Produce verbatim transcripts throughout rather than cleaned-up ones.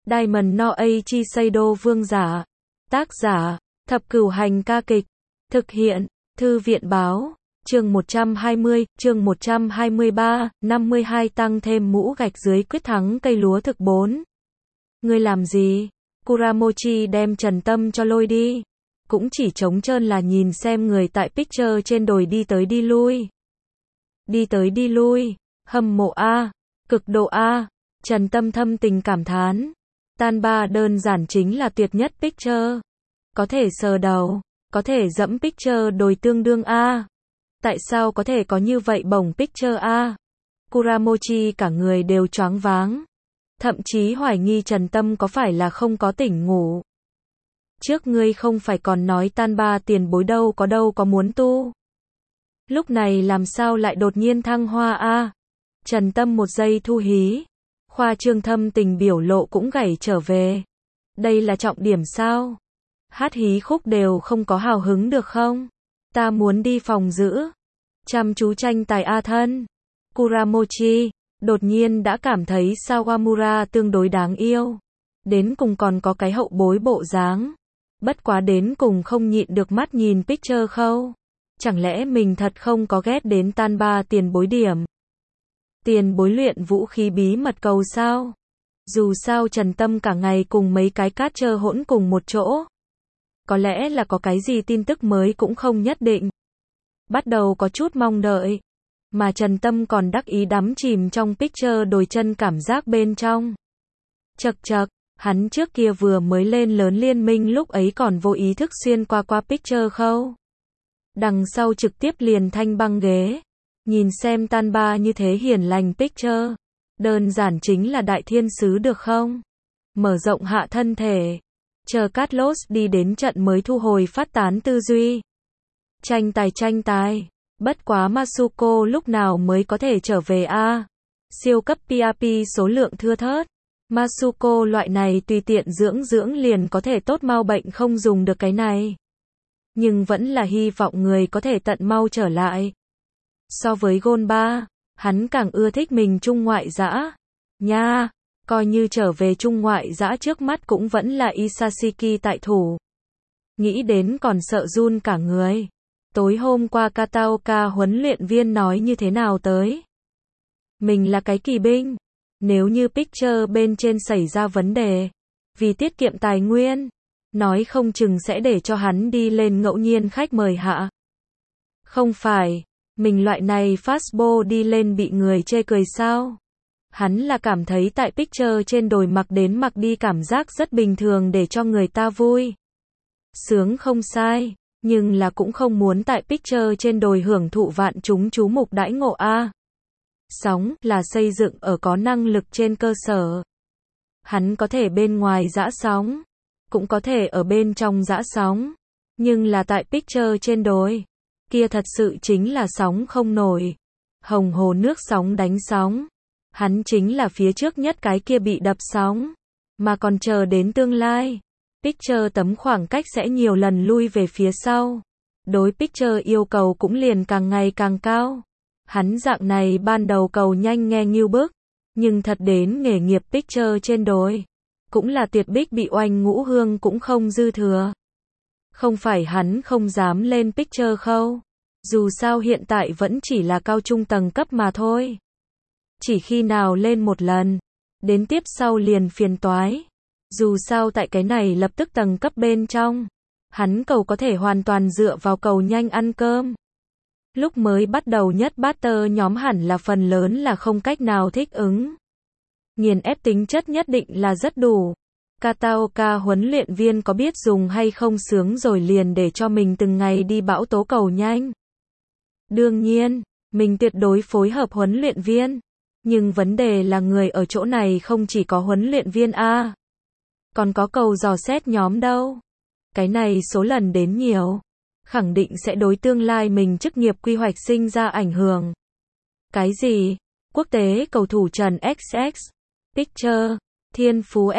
Diamond no Eiichi Seido vương giả. Tác giả, Thập Cửu Hành ca kịch. Thực hiện, Thư viện báo. Chương một trăm hai mươi, chương một trăm hai mươi ba, năm mươi hai tăng thêm mũ gạch dưới quyết thắng cây lúa thực bốn. Ngươi làm gì? Kuramochi đem Trần Tâm cho lôi đi. Cũng chỉ trống trơn là nhìn xem người tại picture trên đồi đi tới đi lui. Đi tới đi lui, hâm mộ A, cực độ A. Trần Tâm thâm tình cảm thán. Tan ba đơn giản chính là tuyệt nhất picture. Có thể sờ đầu, có thể dẫm picture đồi tương đương A. Tại sao có thể có như vậy bổng picture A? Kuramochi cả người đều choáng váng. Thậm chí hoài nghi Trần Tâm có phải là không có tỉnh ngủ. Trước ngươi không phải còn nói tan ba tiền bối đâu có đâu có muốn tu. Lúc này làm sao lại đột nhiên thăng hoa A? Trần Tâm một giây thu hí. Khoa trương thâm tình biểu lộ cũng gảy trở về. Đây là trọng điểm sao? Hát hí khúc đều không có hào hứng được không? Ta muốn đi phòng giữ. Chăm chú tranh tài A thân. Kuramochi, đột nhiên đã cảm thấy Sawamura tương đối đáng yêu. Đến cùng còn có cái hậu bối bộ dáng. Bất quá đến cùng không nhịn được mắt nhìn picture khâu. Chẳng lẽ mình thật không có ghét đến tan ba tiền bối điểm? Tiền bối luyện vũ khí bí mật cầu sao? Dù sao Trần Tâm cả ngày cùng mấy cái cát trơ hỗn cùng một chỗ. Có lẽ là có cái gì tin tức mới cũng không nhất định. Bắt đầu có chút mong đợi. Mà Trần Tâm còn đắc ý đắm chìm trong picture đồi chân cảm giác bên trong. Chật chật, hắn trước kia vừa mới lên lớn liên minh lúc ấy còn vô ý thức xuyên qua qua picture khâu. Đằng sau trực tiếp liền thanh băng ghế. Nhìn xem tan ba như thế hiền lành picture. Đơn giản chính là đại thiên sứ được không? Mở rộng hạ thân thể. Chờ Carlos đi đến trận mới thu hồi phát tán tư duy. Tranh tài tranh tài. Bất quá Masuko lúc nào mới có thể trở về a? Siêu cấp pê rờ pê số lượng thưa thớt. Masuko loại này tùy tiện dưỡng dưỡng liền có thể tốt mau bệnh không dùng được cái này. Nhưng vẫn là hy vọng người có thể tận mau trở lại. So với Gôn ba, hắn càng ưa thích mình trung ngoại dã. Nha, coi như trở về trung ngoại dã trước mắt cũng vẫn là Isashiki tại thủ. Nghĩ đến còn sợ run cả người. Tối hôm qua Kataoka huấn luyện viên nói như thế nào tới? Mình là cái kỳ binh. Nếu như picture bên trên xảy ra vấn đề, vì tiết kiệm tài nguyên, nói không chừng sẽ để cho hắn đi lên ngẫu nhiên khách mời hạ. Không phải, mình loại này fastball đi lên bị người chê cười sao? Hắn là cảm thấy tại picture trên đồi mặc đến mặc đi cảm giác rất bình thường để cho người ta vui. Sướng không sai, nhưng là cũng không muốn tại picture trên đồi hưởng thụ vạn chúng chú mục đãi ngộ a. Sóng là xây dựng ở có năng lực trên cơ sở. Hắn có thể bên ngoài giã sóng, cũng có thể ở bên trong giã sóng, nhưng là tại picture trên đồi, kia thật sự chính là sóng không nổi. Hồng hồ nước sóng đánh sóng. Hắn chính là phía trước nhất cái kia bị đập sóng, mà còn chờ đến tương lai. Picture tấm khoảng cách sẽ nhiều lần lui về phía sau. Đối picture yêu cầu cũng liền càng ngày càng cao. Hắn dạng này ban đầu cầu nhanh nghe nghiêu bức, nhưng thật đến nghề nghiệp picture trên đồi, cũng là tuyệt bích bị oanh ngũ hương cũng không dư thừa. Không phải hắn không dám lên picture khâu. Dù sao hiện tại vẫn chỉ là cao trung tầng cấp mà thôi. Chỉ khi nào lên một lần, đến tiếp sau liền phiền toái. Dù sao tại cái này lập tức tầng cấp bên trong, hắn cầu có thể hoàn toàn dựa vào cầu nhanh ăn cơm. Lúc mới bắt đầu nhất batter nhóm hẳn là phần lớn là không cách nào thích ứng. Nghiền ép tính chất nhất định là rất đủ. Kataoka huấn luyện viên có biết dùng hay không sướng rồi liền để cho mình từng ngày đi bão tố cầu nhanh. Đương nhiên, mình tuyệt đối phối hợp huấn luyện viên. Nhưng vấn đề là người ở chỗ này không chỉ có huấn luyện viên A. Còn có cầu dò xét nhóm đâu. Cái này số lần đến nhiều. Khẳng định sẽ đối tương lai mình chức nghiệp quy hoạch sinh ra ảnh hưởng. Cái gì? Quốc tế cầu thủ Trần ích ích. Picture. Thiên phú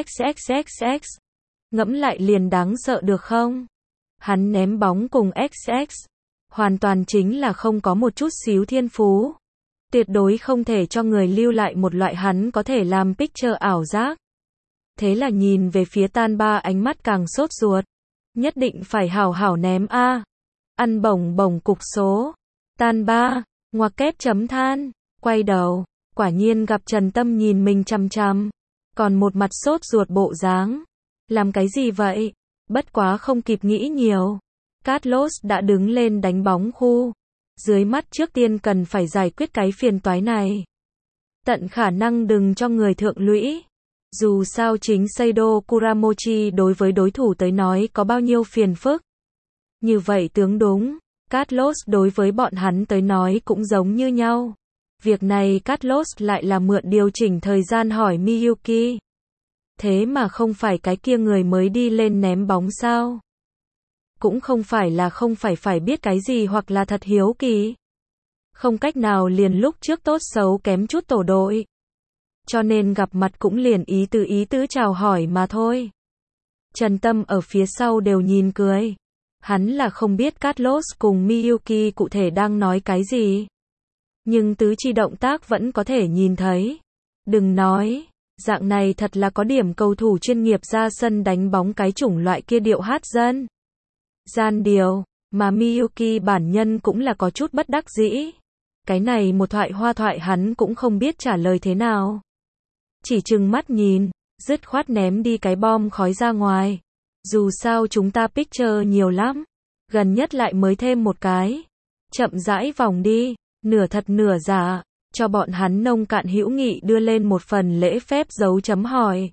XXXXX. Ngẫm lại liền đáng sợ được không? Hắn ném bóng cùng ích ích. Hoàn toàn chính là không có một chút xíu thiên phú. Tuyệt đối không thể cho người lưu lại một loại hắn có thể làm picture ảo giác. Thế là nhìn về phía Tan Ba ánh mắt càng sốt ruột. Nhất định phải hảo hảo ném a. Ăn bổng bổng cục số. Tan Ba, ngoặc kép chấm than, quay đầu, quả nhiên gặp Trần Tâm nhìn mình chằm chằm, còn một mặt sốt ruột bộ dáng. Làm cái gì vậy? Bất quá không kịp nghĩ nhiều. Carlos đã đứng lên đánh bóng khu. Dưới mắt trước tiên cần phải giải quyết cái phiền toái này. Tận khả năng đừng cho người thượng lũy. Dù sao chính Seido Kuramochi đối với đối thủ tới nói có bao nhiêu phiền phức. Như vậy tướng đúng. Carlos đối với bọn hắn tới nói cũng giống như nhau. Việc này Carlos lại là mượn điều chỉnh thời gian hỏi Miyuki. Thế mà không phải cái kia người mới đi lên ném bóng sao? Cũng không phải là không phải phải biết cái gì hoặc là thật hiếu kỳ. Không cách nào liền lúc trước tốt xấu kém chút tổ đội. Cho nên gặp mặt cũng liền ý tứ ý tứ chào hỏi mà thôi. Trần Tâm ở phía sau đều nhìn cười. Hắn là không biết Carlos cùng Miyuki cụ thể đang nói cái gì. Nhưng tứ chi động tác vẫn có thể nhìn thấy. Đừng nói, dạng này thật là có điểm cầu thủ chuyên nghiệp ra sân đánh bóng cái chủng loại kia điệu hát dân. Gian điều, mà Miyuki bản nhân cũng là có chút bất đắc dĩ. Cái này một thoại hoa thoại hắn cũng không biết trả lời thế nào. Chỉ trừng mắt nhìn, dứt khoát ném đi cái bom khói ra ngoài. Dù sao chúng ta picture nhiều lắm. Gần nhất lại mới thêm một cái. Chậm rãi vòng đi, nửa thật nửa giả, cho bọn hắn nông cạn hữu nghị đưa lên một phần lễ phép dấu chấm hỏi.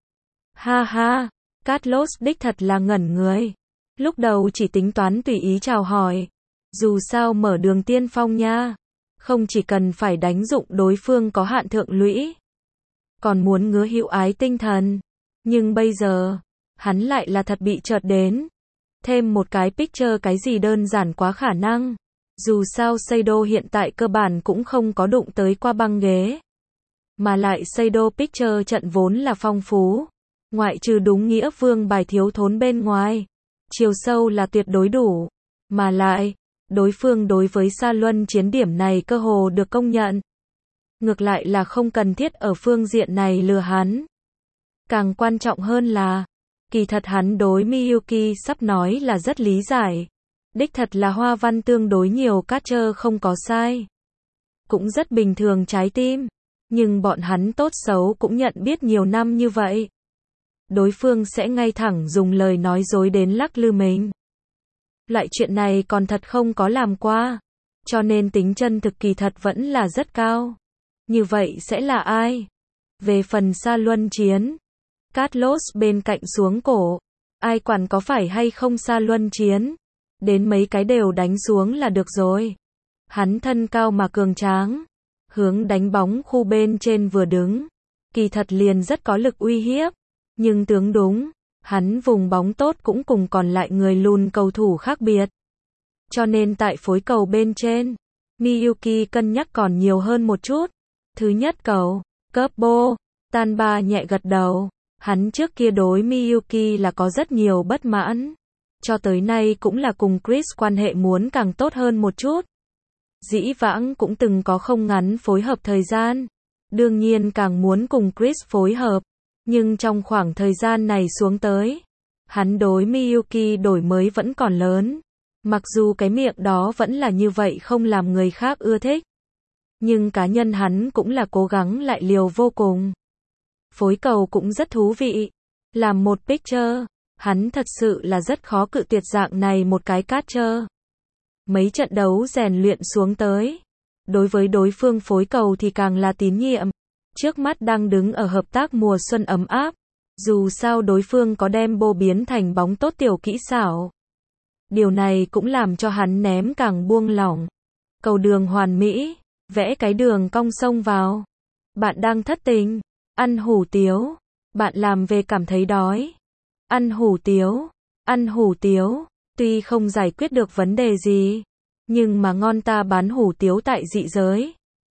Ha ha, Carlos đích thật là ngẩn người. Lúc đầu chỉ tính toán tùy ý chào hỏi. Dù sao mở đường tiên phong nha. Không chỉ cần phải đánh dụng đối phương có hạn thượng lũy. Còn muốn ngứa hữu ái tinh thần. Nhưng bây giờ, hắn lại là thật bị chợt đến. Thêm một cái picture cái gì đơn giản quá khả năng. Dù sao Seido hiện tại cơ bản cũng không có đụng tới qua băng ghế. Mà lại Seido picture trận vốn là phong phú. Ngoại trừ đúng nghĩa vương bài thiếu thốn bên ngoài. Chiều sâu là tuyệt đối đủ. Mà lại, đối phương đối với Sa Luân chiến điểm này cơ hồ được công nhận. Ngược lại là không cần thiết ở phương diện này lừa hắn. Càng quan trọng hơn là, kỳ thật hắn đối Miyuki sắp nói là rất lý giải. Đích thật là hoa văn tương đối nhiều catcher không có sai. Cũng rất bình thường trái tim. Nhưng bọn hắn tốt xấu cũng nhận biết nhiều năm như vậy. Đối phương sẽ ngay thẳng dùng lời nói dối đến lắc lư mình. Loại chuyện này còn thật không có làm qua. Cho nên tính chân thực kỳ thật vẫn là rất cao. Như vậy sẽ là ai? Về phần Sa Luân chiến. Carlos bên cạnh xuống cổ. Ai quản có phải hay không Sa Luân chiến. Đến mấy cái đều đánh xuống là được rồi. Hắn thân cao mà cường tráng. Hướng đánh bóng khu bên trên vừa đứng. Kỳ thật liền rất có lực uy hiếp. Nhưng tướng đúng. Hắn vùng bóng tốt cũng cùng còn lại người lùn cầu thủ khác biệt. Cho nên tại phối cầu bên trên. Miyuki cân nhắc còn nhiều hơn một chút. Thứ nhất cầu. Cấp bô. Tan Ba nhẹ gật đầu. Hắn trước kia đối Miyuki là có rất nhiều bất mãn. Cho tới nay cũng là cùng Chris quan hệ muốn càng tốt hơn một chút. Dĩ vãng cũng từng có không ngắn phối hợp thời gian. Đương nhiên càng muốn cùng Chris phối hợp. Nhưng trong khoảng thời gian này xuống tới, hắn đối Miyuki đổi mới vẫn còn lớn. Mặc dù cái miệng đó vẫn là như vậy không làm người khác ưa thích. Nhưng cá nhân hắn cũng là cố gắng lại liều vô cùng. Phối cầu cũng rất thú vị. Làm một picture, hắn thật sự là rất khó cự tuyệt dạng này một cái catcher. Mấy trận đấu rèn luyện xuống tới. Đối với đối phương phối cầu thì càng là tín nhiệm. Trước mắt đang đứng ở hợp tác mùa xuân ấm áp. Dù sao đối phương có đem bô biến thành bóng tốt tiểu kỹ xảo. Điều này cũng làm cho hắn ném càng buông lỏng. Cầu đường hoàn mỹ, vẽ cái đường cong sông vào. Bạn đang thất tình, ăn hủ tiếu. Bạn làm về cảm thấy đói. Ăn hủ tiếu, ăn hủ tiếu. Tuy không giải quyết được vấn đề gì. Nhưng mà ngon ta bán hủ tiếu tại dị giới.